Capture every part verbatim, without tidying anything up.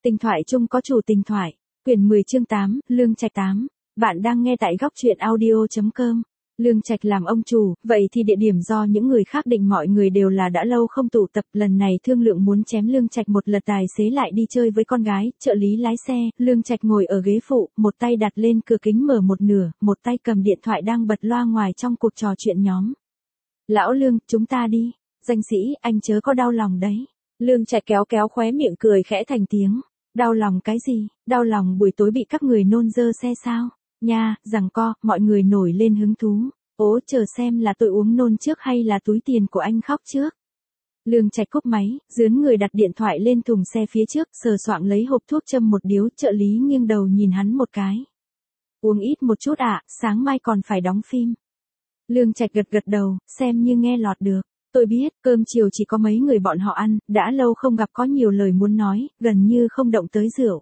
Tình thoại chung có chủ tình thoại. Quyển mười chương tám, Lương Trạch tám. Bạn đang nghe tại góc truyện audio chấm com. Lương Trạch làm ông chủ, vậy thì địa điểm do những người khác định mọi người đều là đã lâu không tụ tập, lần này thương lượng muốn chém Lương Trạch một lượt tài xế lại đi chơi với con gái, trợ lý lái xe, Lương Trạch ngồi ở ghế phụ, một tay đặt lên cửa kính mở một nửa, một tay cầm điện thoại đang bật loa ngoài trong cuộc trò chuyện nhóm. Lão Lương, chúng ta đi. Danh sĩ, anh chớ có đau lòng đấy. Lương Trạch kéo kéo khóe miệng cười khẽ thành tiếng. Đau lòng cái gì, đau lòng buổi tối bị các người nôn dơ xe sao? Nha, rằng co, mọi người nổi lên hứng thú. Ố chờ xem là tôi uống nôn trước hay là túi tiền của anh khóc trước. Lương Trạch cúp máy, dướn người đặt điện thoại lên thùng xe phía trước, sờ soạng lấy hộp thuốc châm một điếu, trợ lý nghiêng đầu nhìn hắn một cái. Uống ít một chút ạ, à, sáng mai còn phải đóng phim. Lương Trạch gật gật đầu, xem như nghe lọt được. Tôi biết, cơm chiều chỉ có mấy người bọn họ ăn, đã lâu không gặp có nhiều lời muốn nói, gần như không động tới rượu.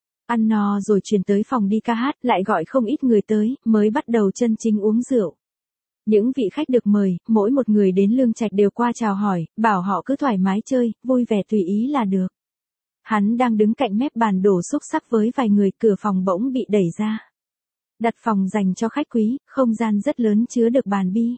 Ăn no rồi chuyển tới phòng đi ca hát, lại gọi không ít người tới, mới bắt đầu chân chính uống rượu. Những vị khách được mời, mỗi một người đến Lương Trạch đều qua chào hỏi, bảo họ cứ thoải mái chơi, vui vẻ tùy ý là được. Hắn đang đứng cạnh mép bàn đổ xúc xắc với vài người, cửa phòng bỗng bị đẩy ra. Đặt phòng dành cho khách quý, không gian rất lớn chứa được bàn bi.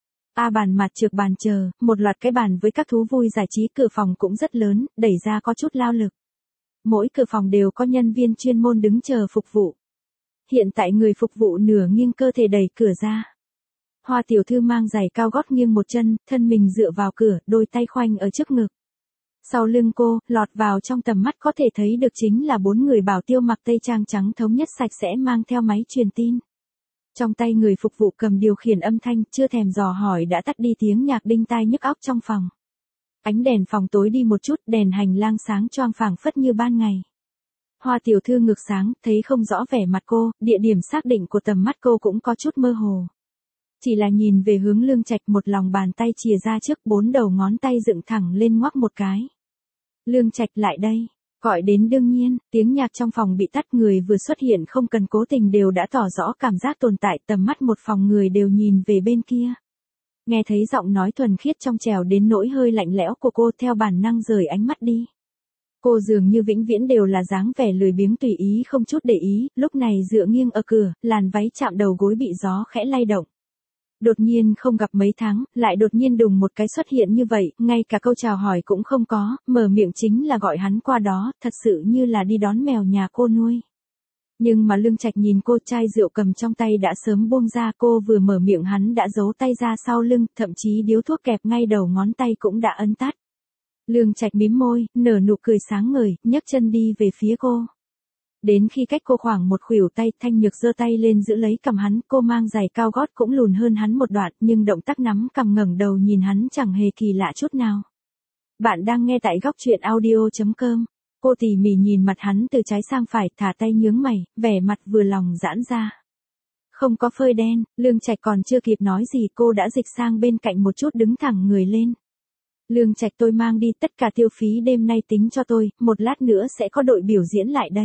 A bàn mặt trược bàn chờ, một loạt cái bàn với các thú vui giải trí, cửa phòng cũng rất lớn, đẩy ra có chút lao lực. Mỗi cửa phòng đều có nhân viên chuyên môn đứng chờ phục vụ. Hiện tại người phục vụ nửa nghiêng cơ thể đẩy cửa ra. Hoa tiểu thư mang giày cao gót nghiêng một chân, thân mình dựa vào cửa, đôi tay khoanh ở trước ngực. Sau lưng cô, lọt vào trong tầm mắt có thể thấy được chính là bốn người bảo tiêu mặc tây trang trắng thống nhất sạch sẽ mang theo máy truyền tin. Trong tay người phục vụ cầm điều khiển âm thanh, chưa thèm dò hỏi đã tắt đi tiếng nhạc đinh tai nhức óc trong phòng. Ánh đèn phòng tối đi một chút, đèn hành lang sáng choang phảng phất như ban ngày. Hoa tiểu thư ngược sáng, thấy không rõ vẻ mặt cô, địa điểm xác định của tầm mắt cô cũng có chút mơ hồ. Chỉ là nhìn về hướng Lương Trạch, một lòng bàn tay chìa ra trước, bốn đầu ngón tay dựng thẳng lên ngoắc một cái. Lương Trạch lại đây. Gọi đến đương nhiên, tiếng nhạc trong phòng bị tắt, người vừa xuất hiện không cần cố tình đều đã tỏ rõ cảm giác tồn tại, tầm mắt một phòng người đều nhìn về bên kia. Nghe thấy giọng nói thuần khiết trong trẻo đến nỗi hơi lạnh lẽo của cô, theo bản năng rời ánh mắt đi. Cô dường như vĩnh viễn đều là dáng vẻ lười biếng tùy ý không chút để ý, lúc này dựa nghiêng ở cửa, làn váy chạm đầu gối bị gió khẽ lay động. Đột nhiên không gặp mấy tháng, lại đột nhiên đùng một cái xuất hiện như vậy, ngay cả câu chào hỏi cũng không có, mở miệng chính là gọi hắn qua đó, thật sự như là đi đón mèo nhà cô nuôi. Nhưng mà Lương Trạch nhìn cô, chai rượu cầm trong tay đã sớm buông ra, cô vừa mở miệng hắn đã giấu tay ra sau lưng, thậm chí điếu thuốc kẹp ngay đầu ngón tay cũng đã ấn tắt. Lương Trạch mím môi, nở nụ cười sáng ngời, nhấc chân đi về phía cô. Đến khi cách cô khoảng một khuỷu tay, Thanh Nhược giơ tay lên giữ lấy cằm hắn, cô mang giày cao gót cũng lùn hơn hắn một đoạn, nhưng động tác nắm cằm ngẩng đầu nhìn hắn chẳng hề kỳ lạ chút nào. Bạn đang nghe tại góc truyện audio chấm com. Cô tỉ mỉ nhìn mặt hắn từ trái sang phải, thả tay nhướng mày, vẻ mặt vừa lòng giãn ra. Không có phơi đen, Lương Trạch còn chưa kịp nói gì, cô đã dịch sang bên cạnh một chút, đứng thẳng người lên. Lương Trạch, tôi mang đi, tất cả tiêu phí đêm nay tính cho tôi, một lát nữa sẽ có đội biểu diễn lại đây.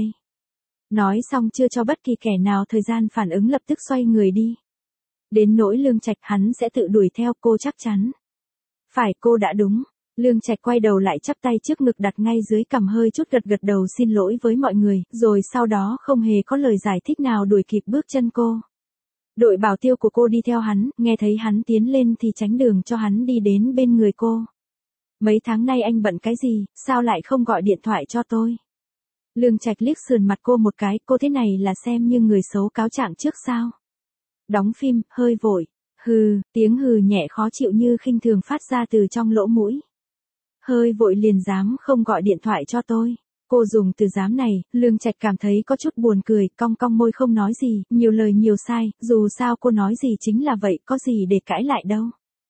Nói xong chưa cho bất kỳ kẻ nào thời gian phản ứng, lập tức xoay người đi. Đến nỗi Lương Trạch, hắn sẽ tự đuổi theo, cô chắc chắn. Phải, cô đã đúng. Lương Trạch quay đầu lại chắp tay trước ngực đặt ngay dưới cằm, hơi chút gật gật đầu xin lỗi với mọi người, rồi sau đó không hề có lời giải thích nào đuổi kịp bước chân cô. Đội bảo tiêu của cô đi theo hắn, nghe thấy hắn tiến lên thì tránh đường cho hắn đi đến bên người cô. Mấy tháng nay anh bận cái gì, sao lại không gọi điện thoại cho tôi? Lương Trạch liếc sườn mặt cô một cái, cô thế này là xem như người xấu cáo trạng trước sao? Đóng phim, hơi vội. Hừ, tiếng hừ nhẹ khó chịu như khinh thường phát ra từ trong lỗ mũi. Hơi vội liền dám không gọi điện thoại cho tôi. Cô dùng từ dám này, Lương Trạch cảm thấy có chút buồn cười, cong cong môi không nói gì, nhiều lời nhiều sai, dù sao cô nói gì chính là vậy, có gì để cãi lại đâu.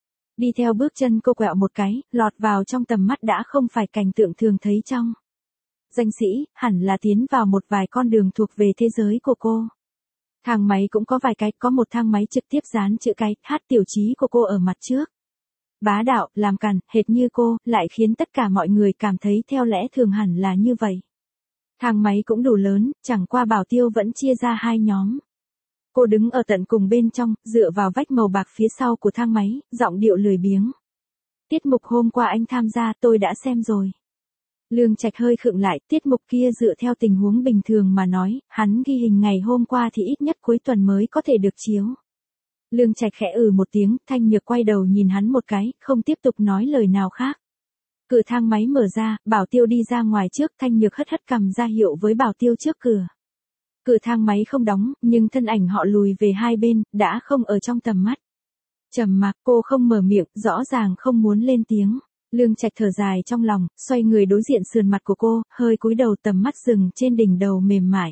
Đi theo bước chân cô quẹo một cái, lọt vào trong tầm mắt đã không phải cảnh tượng thường thấy trong. Danh sĩ, hẳn là tiến vào một vài con đường thuộc về thế giới của cô. Thang máy cũng có vài cái, có một thang máy trực tiếp dán chữ cái, hát tiểu chí của cô ở mặt trước. Bá đạo, làm càn, hệt như cô, lại khiến tất cả mọi người cảm thấy theo lẽ thường hẳn là như vậy. Thang máy cũng đủ lớn, chẳng qua bảo tiêu vẫn chia ra hai nhóm. Cô đứng ở tận cùng bên trong, dựa vào vách màu bạc phía sau của thang máy, giọng điệu lười biếng. Tiết mục hôm qua anh tham gia tôi đã xem rồi. Lương Trạch hơi khựng lại, tiết mục kia dựa theo tình huống bình thường mà nói, hắn ghi hình ngày hôm qua thì ít nhất cuối tuần mới có thể được chiếu. Lương Trạch khẽ ừ một tiếng, Thanh Nhược quay đầu nhìn hắn một cái, không tiếp tục nói lời nào khác. Cửa thang máy mở ra, Bảo Tiêu đi ra ngoài trước, Thanh Nhược hất hất cằm ra hiệu với Bảo Tiêu trước cửa. Cửa thang máy không đóng, nhưng thân ảnh họ lùi về hai bên, đã không ở trong tầm mắt. Trầm mặc, cô không mở miệng, rõ ràng không muốn lên tiếng. Lương Trạch thở dài trong lòng, xoay người đối diện sườn mặt của cô, hơi cúi đầu, tầm mắt dừng trên đỉnh đầu mềm mại.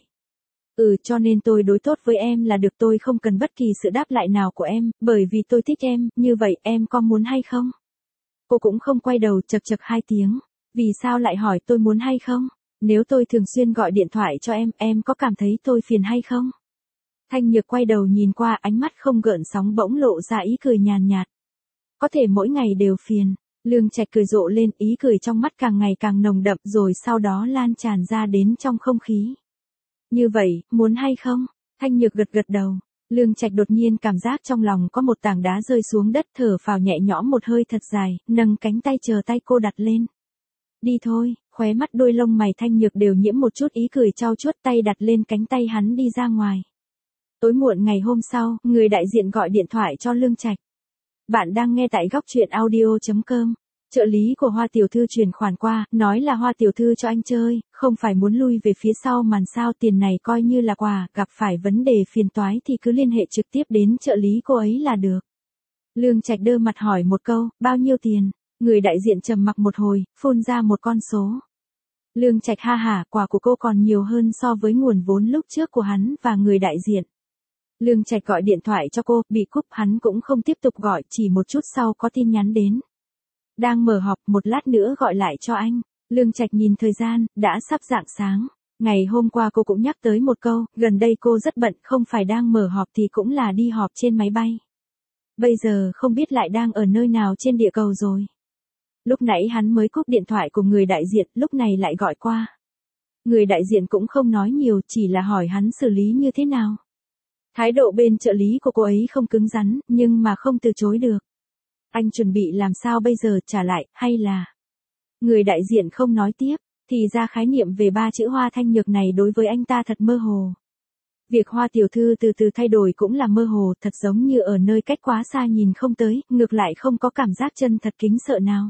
Ừ, cho nên tôi đối tốt với em là được, tôi không cần bất kỳ sự đáp lại nào của em, bởi vì tôi thích em, như vậy em có muốn hay không? Cô cũng không quay đầu, chật chật hai tiếng. Vì sao lại hỏi tôi muốn hay không? Nếu tôi thường xuyên gọi điện thoại cho em, em có cảm thấy tôi phiền hay không? Thanh Nhược quay đầu nhìn qua, ánh mắt không gợn sóng bỗng lộ ra ý cười nhàn nhạt. Có thể mỗi ngày đều phiền. Lương Trạch cười rộ lên, ý cười trong mắt càng ngày càng nồng đậm rồi sau đó lan tràn ra đến trong không khí. Như vậy, muốn hay không? Thanh Nhược gật gật đầu. Lương Trạch đột nhiên cảm giác trong lòng có một tảng đá rơi xuống đất, thở phào nhẹ nhõm một hơi thật dài, nâng cánh tay chờ tay cô đặt lên. Đi thôi, khóe mắt đôi lông mày Thanh Nhược đều nhiễm một chút ý cười, trao chuốt tay đặt lên cánh tay hắn đi ra ngoài. Tối muộn ngày hôm sau, người đại diện gọi điện thoại cho Lương Trạch. Bạn đang nghe tại góc truyện audio chấm com. Trợ lý của Hoa tiểu thư chuyển khoản qua, nói là Hoa tiểu thư cho anh chơi, không phải muốn lui về phía sau màn sao, tiền này coi như là quà, gặp phải vấn đề phiền toái thì cứ liên hệ trực tiếp đến trợ lý cô ấy là được. Lương Trạch đơ mặt hỏi một câu, bao nhiêu tiền? Người đại diện trầm mặc một hồi, phun ra một con số. Lương Trạch ha hả, quà của cô còn nhiều hơn so với nguồn vốn lúc trước của hắn và người đại diện. Lương Trạch gọi điện thoại cho cô, bị cúp, hắn cũng không tiếp tục gọi, chỉ một chút sau có tin nhắn đến. Đang mở họp, một lát nữa gọi lại cho anh. Lương Trạch nhìn thời gian, đã sắp rạng sáng. Ngày hôm qua cô cũng nhắc tới một câu, gần đây cô rất bận, không phải đang mở họp thì cũng là đi họp trên máy bay. Bây giờ không biết lại đang ở nơi nào trên địa cầu rồi. Lúc nãy hắn mới cúp điện thoại của người đại diện, lúc này lại gọi qua. Người đại diện cũng không nói nhiều, chỉ là hỏi hắn xử lý như thế nào. Thái độ bên trợ lý của cô ấy không cứng rắn, nhưng mà không từ chối được. Anh chuẩn bị làm sao bây giờ, trả lại, hay là... Người đại diện không nói tiếp, thì ra khái niệm về ba chữ Hoa Thanh Nhược này đối với anh ta thật mơ hồ. Việc Hoa tiểu thư từ từ thay đổi cũng là mơ hồ, thật giống như ở nơi cách quá xa nhìn không tới, ngược lại không có cảm giác chân thật kính sợ nào.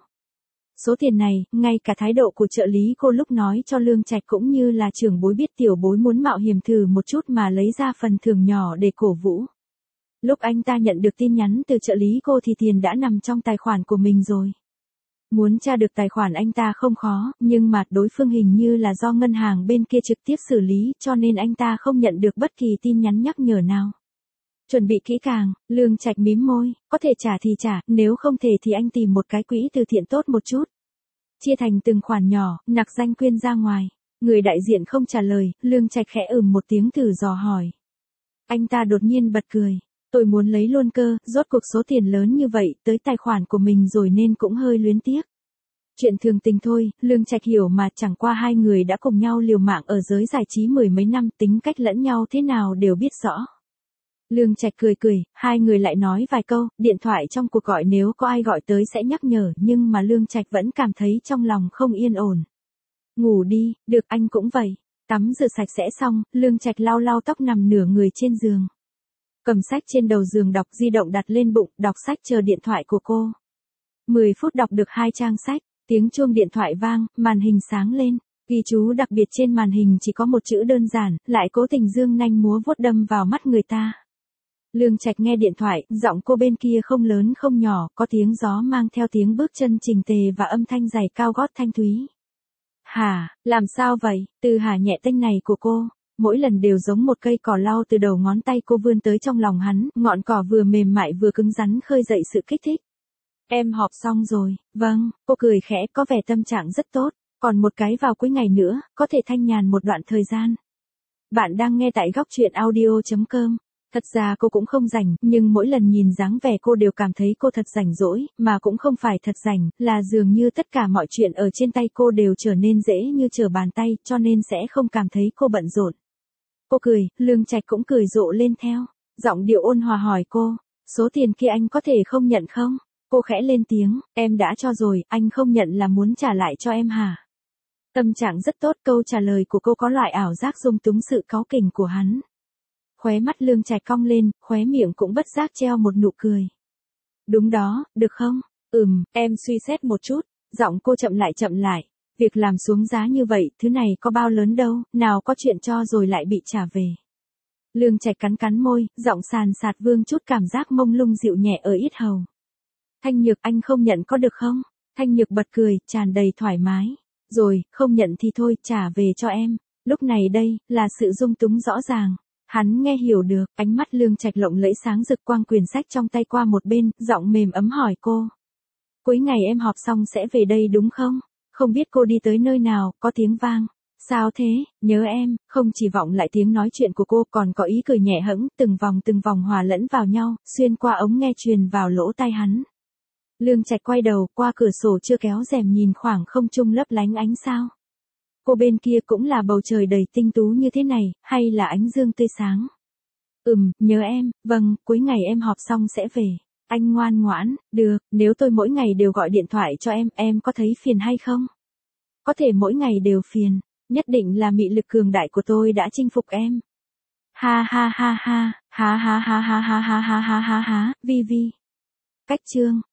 Số tiền này, ngay cả thái độ của trợ lý cô lúc nói cho Lương Trạch cũng như là trưởng bối biết tiểu bối muốn mạo hiểm thử một chút mà lấy ra phần thưởng nhỏ để cổ vũ. Lúc anh ta nhận được tin nhắn từ trợ lý cô thì tiền đã nằm trong tài khoản của mình rồi. Muốn tra được tài khoản anh ta không khó, nhưng mà đối phương hình như là do ngân hàng bên kia trực tiếp xử lý, cho nên anh ta không nhận được bất kỳ tin nhắn nhắc nhở nào. Chuẩn bị kỹ càng, Lương Trạch mím môi, có thể trả thì trả, nếu không thể thì anh tìm một cái quỹ từ thiện tốt một chút. Chia thành từng khoản nhỏ, nặc danh quyên ra ngoài. Người đại diện không trả lời, Lương Trạch khẽ ừm một tiếng thử dò hỏi. Anh ta đột nhiên bật cười. Tôi muốn lấy luôn cơ, rốt cuộc số tiền lớn như vậy, tới tài khoản của mình rồi nên cũng hơi luyến tiếc. Chuyện thường tình thôi, Lương Trạch hiểu mà, chẳng qua hai người đã cùng nhau liều mạng ở giới giải trí mười mấy năm, tính cách lẫn nhau thế nào đều biết rõ. Lương Trạch cười cười, hai người lại nói vài câu, điện thoại trong cuộc gọi nếu có ai gọi tới sẽ nhắc nhở, nhưng mà Lương Trạch vẫn cảm thấy trong lòng không yên ổn. Ngủ đi, được, anh cũng vậy. Tắm rửa sạch sẽ xong, Lương Trạch lau lau tóc nằm nửa người trên giường. Cầm sách trên đầu giường đọc, di động đặt lên bụng, đọc sách chờ điện thoại của cô. mười phút đọc được hai trang sách, tiếng chuông điện thoại vang, màn hình sáng lên. Ghi chú đặc biệt trên màn hình chỉ có một chữ đơn giản, lại cố tình dương nanh múa vuốt đâm vào mắt người ta. Lương Trạch nghe điện thoại, giọng cô bên kia không lớn không nhỏ, có tiếng gió mang theo tiếng bước chân chỉnh tề và âm thanh giày cao gót thanh thúy. Hả, làm sao vậy? Từ hả nhẹ tênh này của cô, mỗi lần đều giống một cây cỏ lau từ đầu ngón tay cô vươn tới trong lòng hắn, ngọn cỏ vừa mềm mại vừa cứng rắn khơi dậy sự kích thích. Em họp xong rồi, vâng, cô cười khẽ, có vẻ tâm trạng rất tốt, còn một cái vào cuối ngày nữa, có thể thanh nhàn một đoạn thời gian. Bạn đang nghe tại góc truyện audio chấm com. Thật ra cô cũng không rảnh, nhưng mỗi lần nhìn dáng vẻ cô đều cảm thấy cô thật rảnh rỗi, mà cũng không phải thật rảnh, là dường như tất cả mọi chuyện ở trên tay cô đều trở nên dễ như trở bàn tay, cho nên sẽ không cảm thấy cô bận rộn. Cô cười, Lương Trạch cũng cười rộ lên theo, giọng điệu ôn hòa hỏi cô, số tiền kia anh có thể không nhận không? Cô khẽ lên tiếng, em đã cho rồi, anh không nhận là muốn trả lại cho em hả? Tâm trạng rất tốt, câu trả lời của cô có loại ảo giác dung túng sự cáu kỉnh của hắn. Khóe mắt Lương Trạch cong lên, khóe miệng cũng bất giác treo một nụ cười. Đúng đó, được không? Ừm, em suy xét một chút. Giọng cô chậm lại chậm lại. Việc làm xuống giá như vậy, thứ này có bao lớn đâu, nào có chuyện cho rồi lại bị trả về. Lương Trạch cắn cắn môi, giọng sàn sạt vương chút cảm giác mông lung dịu nhẹ ở yết hầu. Thanh Nhược, anh không nhận có được không? Thanh Nhược bật cười, tràn đầy thoải mái. Rồi, không nhận thì thôi, trả về cho em. Lúc này đây, là sự dung túng rõ ràng. Hắn nghe hiểu được, ánh mắt Lương Trạch lộng lẫy sáng rực, quang quyển sách trong tay qua một bên, giọng mềm ấm hỏi cô. Cuối ngày em họp xong sẽ về đây đúng không? Không biết cô đi tới nơi nào, có tiếng vang. Sao thế, nhớ em, không chỉ vọng lại tiếng nói chuyện của cô còn có ý cười nhẹ hẫng, từng vòng từng vòng hòa lẫn vào nhau, xuyên qua ống nghe truyền vào lỗ tai hắn. Lương Trạch quay đầu, qua cửa sổ chưa kéo rèm nhìn khoảng không trung lấp lánh ánh sao. Cô bên kia cũng là bầu trời đầy tinh tú như thế này, hay là ánh dương tươi sáng? Ừm, nhớ em, vâng, cuối ngày em họp xong sẽ về. Anh ngoan ngoãn, được, nếu tôi mỗi ngày đều gọi điện thoại cho em, em có thấy phiền hay không? Có thể mỗi ngày đều phiền, nhất định là mị lực cường đại của tôi đã chinh phục em. Ha ha ha ha, ha ha ha ha ha ha ha ha ha ha, Vi Vi. Cách chương